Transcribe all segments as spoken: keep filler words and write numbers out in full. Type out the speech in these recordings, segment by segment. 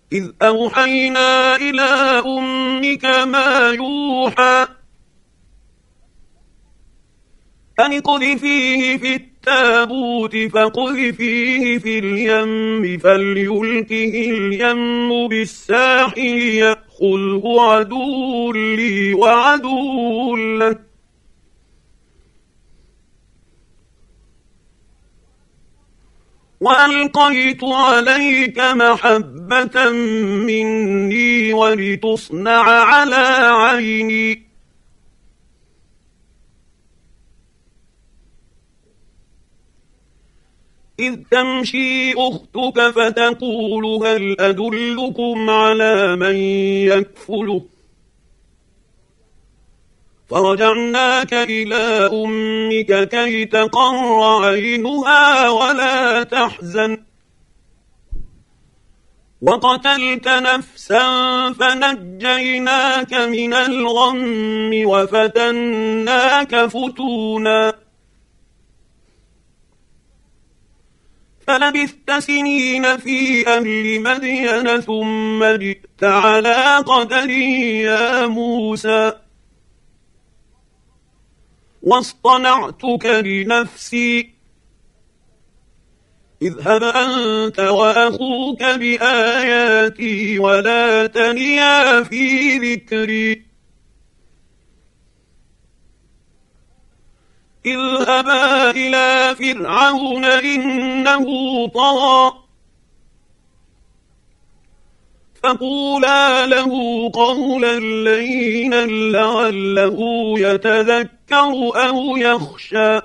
إذ أوحينا إلى أمك ما يوحى أن اقذفيه في التابوت فاقذفيه في اليم فليلقه اليم بالساحل يأخذه عدو لي وعدو له وألقيت عليك محبة مني ولتصنع على عيني إذ تمشي أختك فتقول هل أدلكم على من يكفله فرجعناك إلى أمك كي تقر عينها ولا تحزن وقتلت نفسا فنجيناك من الغم وفتناك فتونا فلبثت سنين في أهل مدين ثم جئت على قدر يا موسى واصطنعتك لنفسي اذهب أنت وأخوك بآياتي ولا تنيا في ذكري اذهبا إلى فرعون إنه طغى فقولا له قولا لينا لعله يتذكر أو يخشى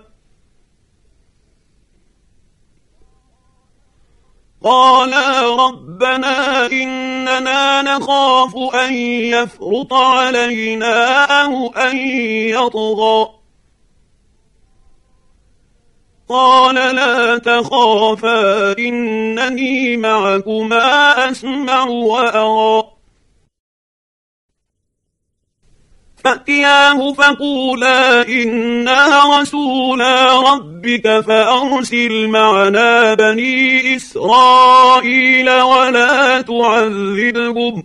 قالا ربنا إننا نخاف أن يفرط علينا أو أن يطغى قال لا تخافا إنني معكما أسمع وأرى فأتياه فقولا إنا رسولا ربك فأرسل معنا بني إسرائيل ولا تعذبهم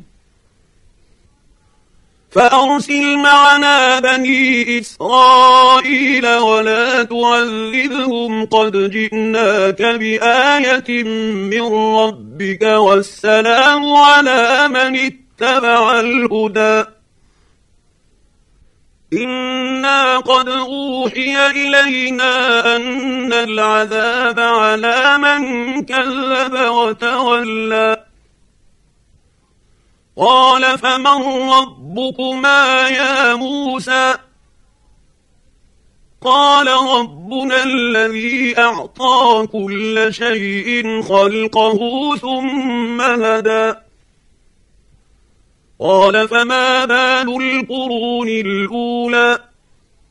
فأرسل معنا بني إسرائيل ولا تعذبهم قد جئناك بآية من ربك والسلام على من اتبع الهدى إنا قد أوحي إلينا أن العذاب على من كذب وتولى قال فمن ربكما يا موسى قال ربنا الذي أعطى كل شيء خلقه ثم هدى قال فما بال القرون الأولى